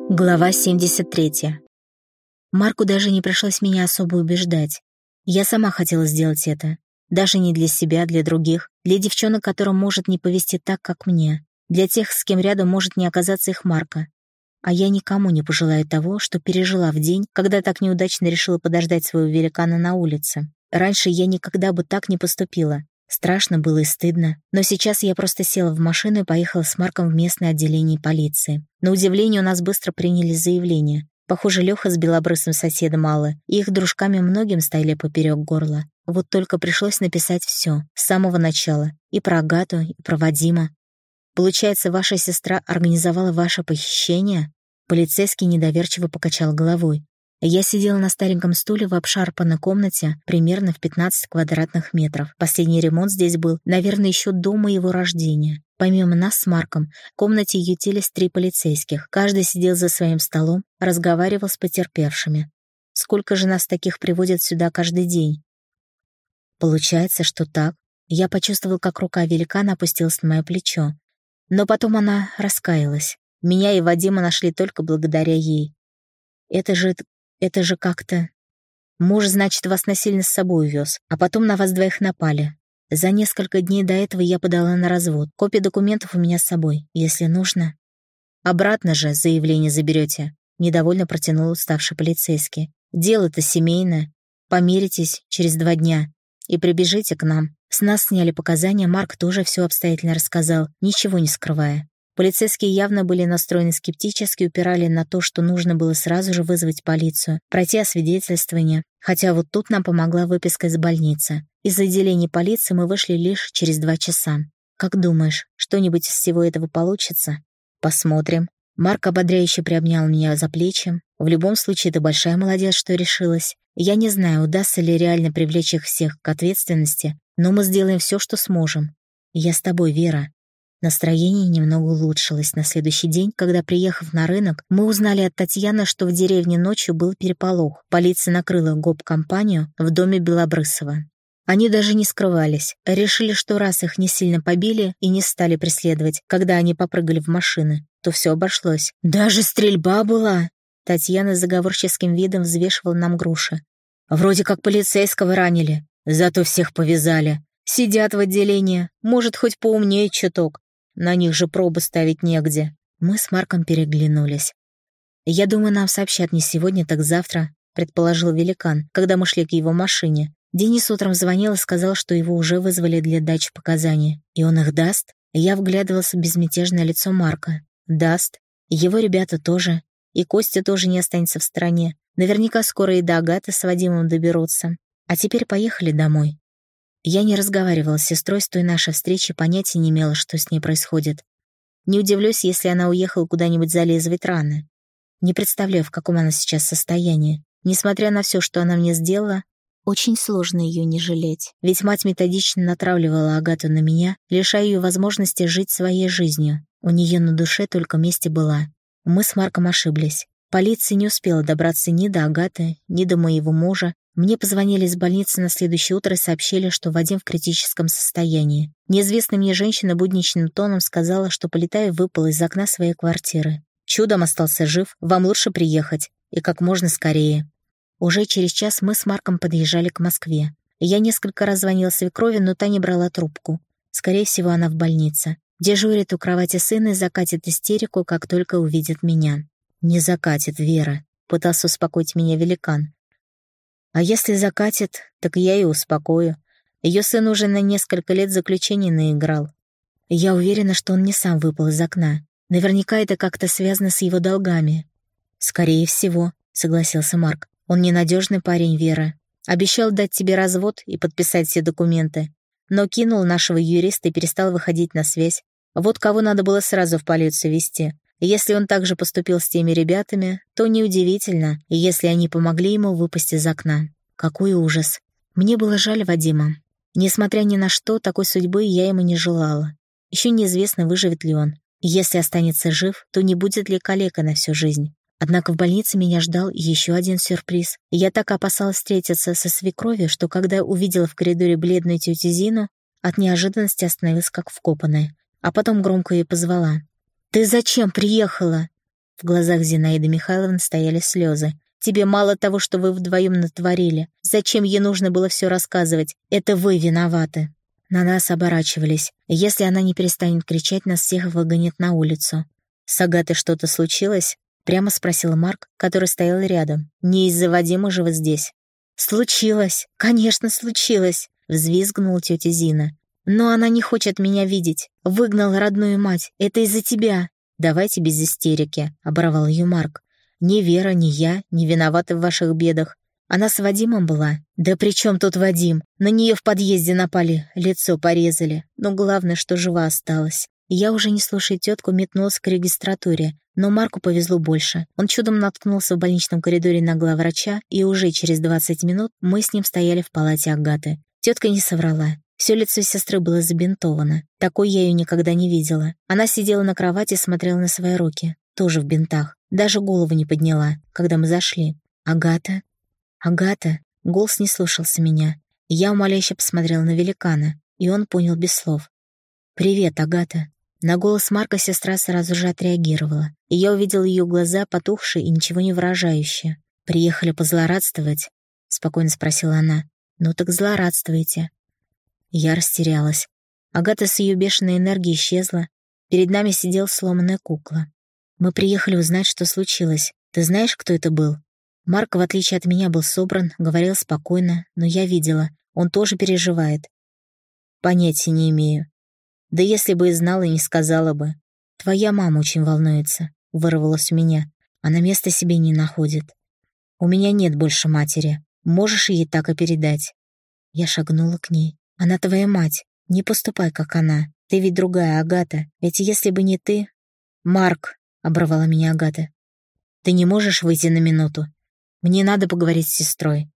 Глава 73. Марку даже не пришлось меня особо убеждать. Я сама хотела сделать это. Даже не для себя, для других. Для девчонок, которым может не повезти так, как мне. Для тех, с кем рядом может не оказаться их Марка. А я никому не пожелаю того, что пережила в день, когда так неудачно решила подождать своего великана на улице. Раньше я никогда бы так не поступила. Страшно было и стыдно, но сейчас я просто села в машину и поехала с Марком в местное отделение полиции. На удивление, у нас быстро приняли заявление. Похоже, Лёха с белобрысым соседом Аллы и их дружками многим стояли поперёк горла. Вот только пришлось написать всё, с самого начала. И про Агату, и про Вадима. Получается, ваша сестра организовала ваше похищение? Полицейский недоверчиво покачал головой. Я сидела на стареньком стуле в обшарпанной комнате примерно в 15 квадратных метров. Последний ремонт здесь был, наверное, еще до моего рождения. Помимо нас с Марком, в комнате ютились 3 полицейских. Каждый сидел за своим столом, разговаривал с потерпевшими. Сколько же нас таких приводят сюда каждый день? Получается, что так. Я почувствовал, как рука великана опустилась на мое плечо. Но потом она раскаялась. Меня и Вадима нашли только благодаря ей. Это же как-то... Муж, значит, вас насильно с собой увез, а потом на вас двоих напали. За несколько дней до этого я подала на развод. Копии документов у меня с собой, если нужно. Обратно же заявление заберете. Недовольно протянул уставший полицейский. Дело-то семейное. Помиритесь через 2 дня и прибежите к нам. С нас сняли показания, Марк тоже все обстоятельно рассказал, ничего не скрывая. Полицейские явно были настроены скептически, упирали на то, что нужно было сразу же вызвать полицию, пройти освидетельствование, хотя вот тут нам помогла выписка из больницы. Из отделения полиции мы вышли лишь через 2 часа. Как думаешь, что-нибудь из всего этого получится? Посмотрим. Марк ободряюще приобнял меня за плечи. В любом случае, ты большая молодец, что решилась. Я не знаю, удастся ли реально привлечь их всех к ответственности, но мы сделаем все, что сможем. Я с тобой, Вера. Настроение немного улучшилось на следующий день, когда, приехав на рынок, мы узнали от Татьяны, что в деревне ночью был переполох. Полиция накрыла гоп-компанию в доме Белобрысова. Они даже не скрывались, решили, что раз их не сильно побили и не стали преследовать, когда они попрыгали в машины, то все обошлось. «Даже стрельба была!» Татьяна с заговорческим видом взвешивала нам груши. «Вроде как полицейского ранили, зато всех повязали. Сидят в отделении, может, хоть поумнее чуток. На них же пробы ставить негде». Мы с Марком переглянулись. «Я думаю, нам сообщат не сегодня, так завтра», — предположил великан, когда мы шли к его машине. Денис утром звонил и сказал, что его уже вызвали для дачи показаний. И он их даст? Я вглядывался в безмятежное лицо Марка. Даст. Его ребята тоже. И Костя тоже не останется в стороне. Наверняка скоро и до Агаты с Вадимом доберутся. А теперь поехали домой. Я не разговаривала с сестрой с той нашей встречи, понятия не имела, что с ней происходит. Не удивлюсь, если она уехала куда-нибудь зализывать раны. Не представляю, в каком она сейчас состоянии. Несмотря на все, что она мне сделала, очень сложно ее не жалеть. Ведь мать методично натравливала Агату на меня, лишая ее возможности жить своей жизнью. У нее на душе только месть была. Мы с Марком ошиблись. Полиция не успела добраться ни до Агаты, ни до моего мужа. Мне позвонили из больницы на следующее утро и сообщили, что Вадим в критическом состоянии. Неизвестная мне женщина будничным тоном сказала, что Полетаев выпал из окна своей квартиры. Чудом остался жив, вам лучше приехать. И как можно скорее. Уже через час мы с Марком подъезжали к Москве. Я несколько раз звонила свекрови, но та не брала трубку. Скорее всего, она в больнице. Дежурит у кровати сына и закатит истерику, как только увидит меня. «Не закатит, Вера», — пытался успокоить меня великан. «А если закатит, так я и успокою. Ее сын уже на несколько лет заключения наиграл. Я уверена, что он не сам выпал из окна. Наверняка это как-то связано с его долгами». «Скорее всего», — согласился Марк. «Он ненадежный парень, Вера. Обещал дать тебе развод и подписать все документы, но кинул нашего юриста и перестал выходить на связь. Вот кого надо было сразу в полицию везти. Если он также поступил с теми ребятами, то неудивительно, если они помогли ему выпасть из окна. Какой ужас. Мне было жаль Вадима. Несмотря ни на что, такой судьбы я ему не желала. Еще неизвестно, выживет ли он. Если останется жив, то не будет ли калекой на всю жизнь. Однако в больнице меня ждал еще один сюрприз. Я так опасалась встретиться со свекровью, что когда увидела в коридоре бледную тетю Зину, от неожиданности остановилась как вкопанная, а потом громко ее позвала. «Ты зачем приехала?» В глазах Зинаиды Михайловны стояли слезы. «Тебе мало того, что вы вдвоем натворили. Зачем ей нужно было все рассказывать? Это вы виноваты». На нас оборачивались. Если она не перестанет кричать, нас всех выгонят на улицу. «С Агатой что-то случилось?» — прямо спросил Марк, который стоял рядом. «Не из-за Вадима же вы здесь?» «Случилось! Конечно, случилось!» — взвизгнула тетя Зина. «Но она не хочет меня видеть. Выгнала родную мать. Это из-за тебя». «Давайте без истерики», — оборвал ее Марк. «Ни Вера, ни я не виноваты в ваших бедах. Она с Вадимом была». «Да при чем тут Вадим? На нее в подъезде напали, лицо порезали. Но главное, что жива осталась». Я, уже не слушая тетку, метнулась к регистратуре, но Марку повезло больше. Он чудом наткнулся в больничном коридоре на главврача, и уже через 20 минут мы с ним стояли в палате Агаты. Тетка не соврала. Все лицо сестры было забинтовано. Такой я ее никогда не видела. Она сидела на кровати и смотрела на свои руки, тоже в бинтах. Даже голову не подняла, когда мы зашли. «Агата? Агата?» Голос не слушался меня. Я умоляюще посмотрела на великана, и он понял без слов. «Привет, Агата». На голос Марка сестра сразу же отреагировала, и я увидел ее глаза, потухшие и ничего не выражающие. «Приехали позлорадствовать?» — спокойно спросила она. «Ну так злорадствуйте». Я растерялась. Агата с ее бешеной энергией исчезла. Перед нами сидела сломанная кукла. «Мы приехали узнать, что случилось. Ты знаешь, кто это был?» Марк, в отличие от меня, был собран, говорил спокойно, но я видела, он тоже переживает. «Понятия не имею. Да если бы и знала, не сказала бы. Твоя мама очень волнуется», — вырвалось у меня. Она места себе не находит. «У меня нет больше матери. Можешь ей так и передать». Я шагнула к ней. «Она твоя мать. Не поступай, как она. Ты ведь другая, Агата. Ведь если бы не ты...» «Марк», — оборвала меня Агата, — «ты не можешь выйти на минуту? Мне надо поговорить с сестрой».